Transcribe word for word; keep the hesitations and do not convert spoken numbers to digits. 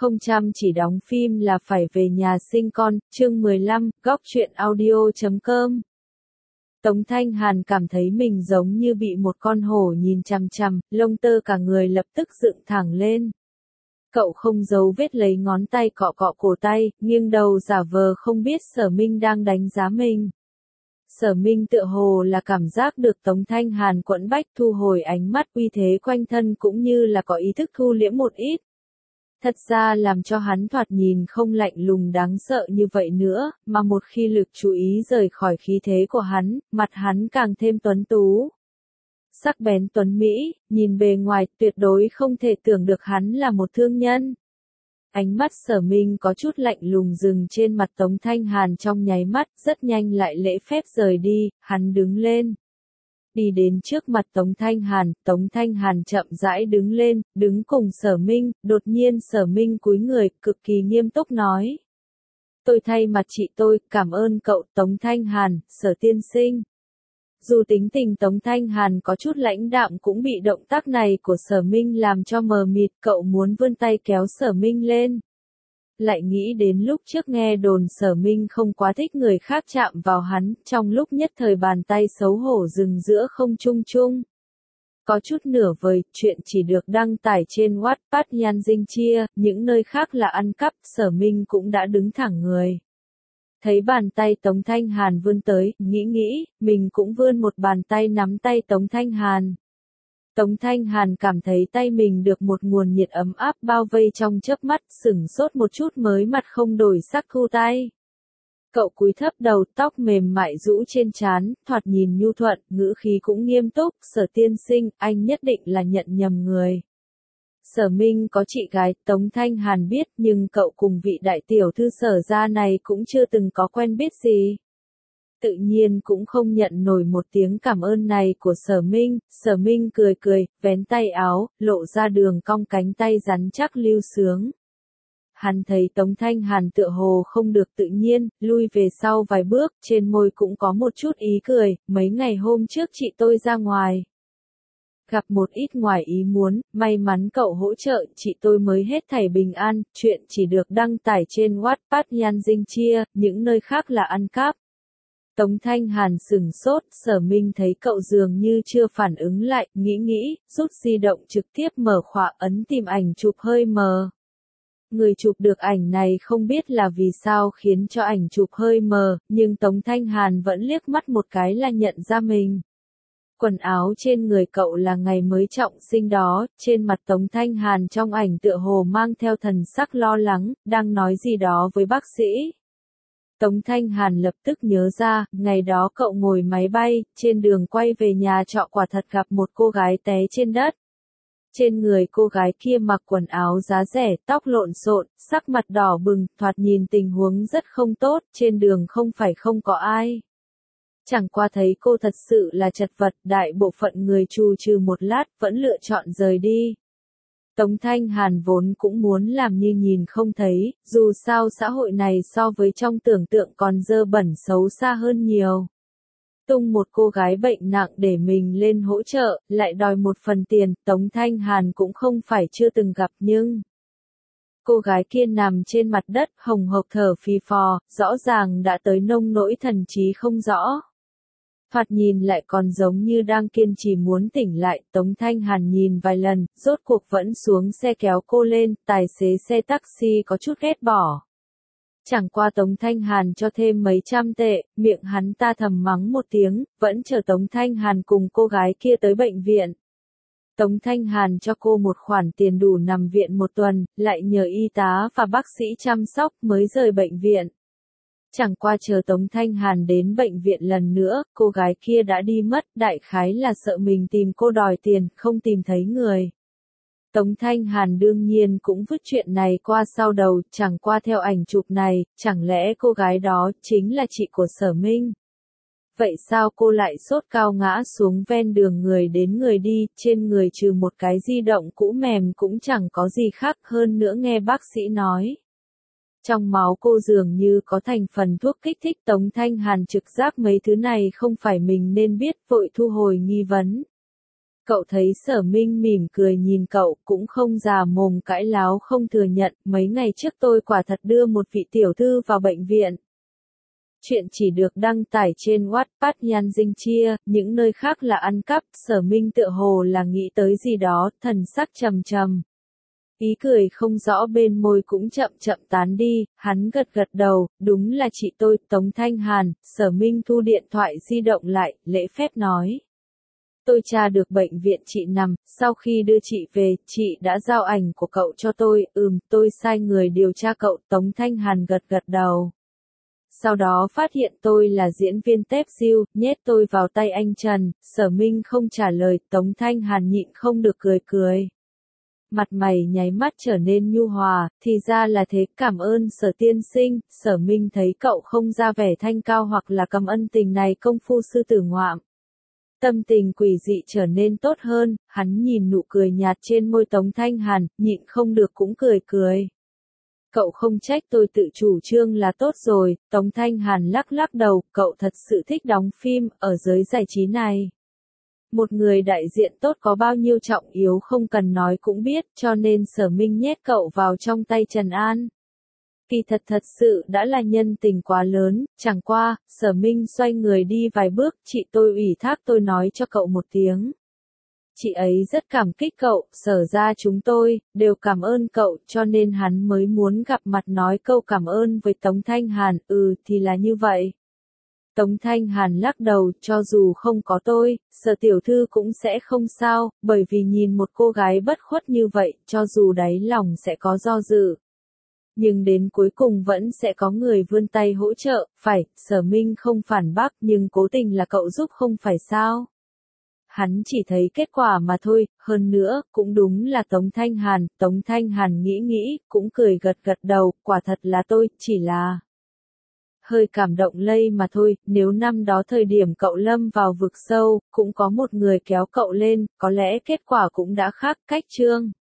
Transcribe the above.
không chăm chỉ đóng phim là phải về nhà sinh con, chương mười lăm, góc truyện audio chấm com. Tống Thanh Hàn cảm thấy mình giống như bị một con hổ nhìn chằm chằm, lông tơ cả người lập tức dựng thẳng lên. Cậu không giấu vết lấy ngón tay cọ cọ cổ tay, nghiêng đầu giả vờ không biết Sở Minh đang đánh giá mình. Sở Minh tựa hồ là cảm giác được Tống Thanh Hàn quẫn bách thu hồi ánh mắt, uy thế quanh thân cũng như là có ý thức thu liễm một ít. Thật ra làm cho hắn thoạt nhìn không lạnh lùng đáng sợ như vậy nữa, mà một khi lực chú ý rời khỏi khí thế của hắn, mặt hắn càng thêm tuấn tú. Sắc bén tuấn Mỹ, nhìn bề ngoài tuyệt đối không thể tưởng được hắn là một thương nhân. Ánh mắt Sở Minh có chút lạnh lùng dừng trên mặt Tống Thanh Hàn trong nháy mắt, rất nhanh lại lễ phép rời đi, hắn đứng lên. Đi đến trước mặt Tống Thanh Hàn, Tống Thanh Hàn chậm rãi đứng lên, đứng cùng Sở Minh, đột nhiên Sở Minh cúi người, cực kỳ nghiêm túc nói. Tôi thay mặt chị tôi, cảm ơn cậu Tống Thanh Hàn, Sở tiên sinh. Dù tính tình Tống Thanh Hàn có chút lãnh đạm cũng bị động tác này của Sở Minh làm cho mờ mịt, cậu muốn vươn tay kéo Sở Minh lên. Lại nghĩ đến lúc trước nghe đồn Sở Minh không quá thích người khác chạm vào hắn, trong lúc nhất thời bàn tay xấu hổ dừng giữa không trung chung. Có chút nửa vời, chuyện chỉ được đăng tải trên Wattpad Nhan Dinh Chia, những nơi khác là ăn cắp, Sở Minh cũng đã đứng thẳng người. Thấy bàn tay Tống Thanh Hàn vươn tới, nghĩ nghĩ, mình cũng vươn một bàn tay nắm tay Tống Thanh Hàn. Tống Thanh Hàn cảm thấy tay mình được một nguồn nhiệt ấm áp bao vây trong chớp mắt, sửng sốt một chút mới mặt không đổi sắc thu tay. Cậu cúi thấp đầu, tóc mềm mại rũ trên trán, thoạt nhìn nhu thuận, ngữ khí cũng nghiêm túc, Sở tiên sinh, anh nhất định là nhận nhầm người. Sở Minh có chị gái, Tống Thanh Hàn biết, nhưng cậu cùng vị đại tiểu thư Sở gia này cũng chưa từng có quen biết gì. Tự nhiên cũng không nhận nổi một tiếng cảm ơn này của Sở Minh, Sở Minh cười cười, vén tay áo, lộ ra đường cong cánh tay rắn chắc lưu sướng. Hắn thấy Tống Thanh Hàn tựa hồ không được tự nhiên, lui về sau vài bước, trên môi cũng có một chút ý cười, mấy ngày hôm trước chị tôi ra ngoài. Gặp một ít ngoài ý muốn, may mắn cậu hỗ trợ, chị tôi mới hết thảy bình an, chuyện chỉ được đăng tải trên Wattpad Nhan Dinh Chia, những nơi khác là ăn cắp. Tống Thanh Hàn sửng sốt, Sở Minh thấy cậu dường như chưa phản ứng lại, nghĩ nghĩ, rút di động trực tiếp mở khóa ấn tìm ảnh chụp hơi mờ. Người chụp được ảnh này không biết là vì sao khiến cho ảnh chụp hơi mờ, nhưng Tống Thanh Hàn vẫn liếc mắt một cái là nhận ra mình. Quần áo trên người cậu là ngày mới trọng sinh đó, trên mặt Tống Thanh Hàn trong ảnh tựa hồ mang theo thần sắc lo lắng, đang nói gì đó với bác sĩ. Tống Thanh Hàn lập tức nhớ ra, ngày đó cậu ngồi máy bay, trên đường quay về nhà trọ quả thật gặp một cô gái té trên đất. Trên người cô gái kia mặc quần áo giá rẻ, tóc lộn xộn, sắc mặt đỏ bừng, thoạt nhìn tình huống rất không tốt, trên đường không phải không có ai. Chẳng qua thấy cô thật sự là chật vật, đại bộ phận người trù trừ một lát, vẫn lựa chọn rời đi. Tống Thanh Hàn vốn cũng muốn làm như nhìn không thấy, dù sao xã hội này so với trong tưởng tượng còn dơ bẩn xấu xa hơn nhiều. Tung một cô gái bệnh nặng để mình lên hỗ trợ, lại đòi một phần tiền, Tống Thanh Hàn cũng không phải chưa từng gặp nhưng... Cô gái kia nằm trên mặt đất, hồng hộc thở phì phò, rõ ràng đã tới nông nỗi thần trí không rõ. Thoạt nhìn lại còn giống như đang kiên trì muốn tỉnh lại, Tống Thanh Hàn nhìn vài lần, rốt cuộc vẫn xuống xe kéo cô lên, tài xế xe taxi có chút ghét bỏ. Chẳng qua Tống Thanh Hàn cho thêm mấy trăm tệ, miệng hắn ta thầm mắng một tiếng, vẫn chờ Tống Thanh Hàn cùng cô gái kia tới bệnh viện. Tống Thanh Hàn cho cô một khoản tiền đủ nằm viện một tuần, lại nhờ y tá và bác sĩ chăm sóc mới rời bệnh viện. Chẳng qua chờ Tống Thanh Hàn đến bệnh viện lần nữa, cô gái kia đã đi mất, đại khái là sợ mình tìm cô đòi tiền, không tìm thấy người. Tống Thanh Hàn đương nhiên cũng vứt chuyện này qua sau đầu, chẳng qua theo ảnh chụp này, chẳng lẽ cô gái đó chính là chị của Sở Minh? Vậy sao cô lại sốt cao ngã xuống ven đường người đến người đi, trên người trừ một cái di động cũ mềm cũng chẳng có gì khác hơn nữa nghe bác sĩ nói. Trong máu cô dường như có thành phần thuốc kích thích Tống Thanh Hàn trực giác mấy thứ này không phải mình nên biết, vội thu hồi nghi vấn. Cậu thấy Sở Minh mỉm cười nhìn cậu, cũng không già mồm cãi láo không thừa nhận, mấy ngày trước tôi quả thật đưa một vị tiểu thư vào bệnh viện. Chuyện chỉ được đăng tải trên Wattpad Nhan Dinh Chia, những nơi khác là ăn cắp. Sở Minh tựa hồ là nghĩ tới gì đó, thần sắc trầm trầm. Ý cười không rõ bên môi cũng chậm chậm tán đi, hắn gật gật đầu, đúng là chị tôi, Tống Thanh Hàn. Sở Minh thu điện thoại di động lại, lễ phép nói. Tôi tra được bệnh viện chị nằm, sau khi đưa chị về, chị đã giao ảnh của cậu cho tôi, ừm, tôi sai người điều tra cậu. Tống Thanh Hàn gật gật đầu. Sau đó phát hiện tôi là diễn viên tép diêu, nhét tôi vào tay anh Trần. Sở Minh không trả lời, Tống Thanh Hàn nhịn không được cười cười. Mặt mày nháy mắt trở nên nhu hòa, thì ra là thế, cảm ơn Sở tiên sinh. Sở Minh thấy cậu không ra vẻ thanh cao hoặc là cầm ân tình này công phu sư tử ngoạm. Tâm tình quỷ dị trở nên tốt hơn, hắn nhìn nụ cười nhạt trên môi Tống Thanh Hàn, nhịn không được cũng cười cười. Cậu không trách tôi tự chủ trương là tốt rồi. Tống Thanh Hàn lắc lắc đầu, cậu thật sự thích đóng phim, ở giới giải trí này. Một người đại diện tốt có bao nhiêu trọng yếu không cần nói cũng biết, cho nên Sở Minh nhét cậu vào trong tay Trần An. Kỳ thật thật sự đã là nhân tình quá lớn, chẳng qua. Sở Minh xoay người đi vài bước, chị tôi ủy thác tôi nói cho cậu một tiếng. Chị ấy rất cảm kích cậu, Sở ra chúng tôi, đều cảm ơn cậu, cho nên hắn mới muốn gặp mặt nói câu cảm ơn với Tống Thanh Hàn. Ừ thì là như vậy. Tống Thanh Hàn lắc đầu, cho dù không có tôi, Sở tiểu thư cũng sẽ không sao, bởi vì nhìn một cô gái bất khuất như vậy, cho dù đáy lòng sẽ có do dự. Nhưng đến cuối cùng vẫn sẽ có người vươn tay hỗ trợ, phải. Sở Minh không phản bác, nhưng cố tình là cậu giúp không phải sao. Hắn chỉ thấy kết quả mà thôi, hơn nữa, cũng đúng là Tống Thanh Hàn. Tống Thanh Hàn nghĩ nghĩ, cũng cười gật gật đầu, quả thật là tôi, chỉ là hơi cảm động lây mà thôi. Nếu năm đó thời điểm cậu lâm vào vực sâu, cũng có một người kéo cậu lên, có lẽ kết quả cũng đã khác. Cách chương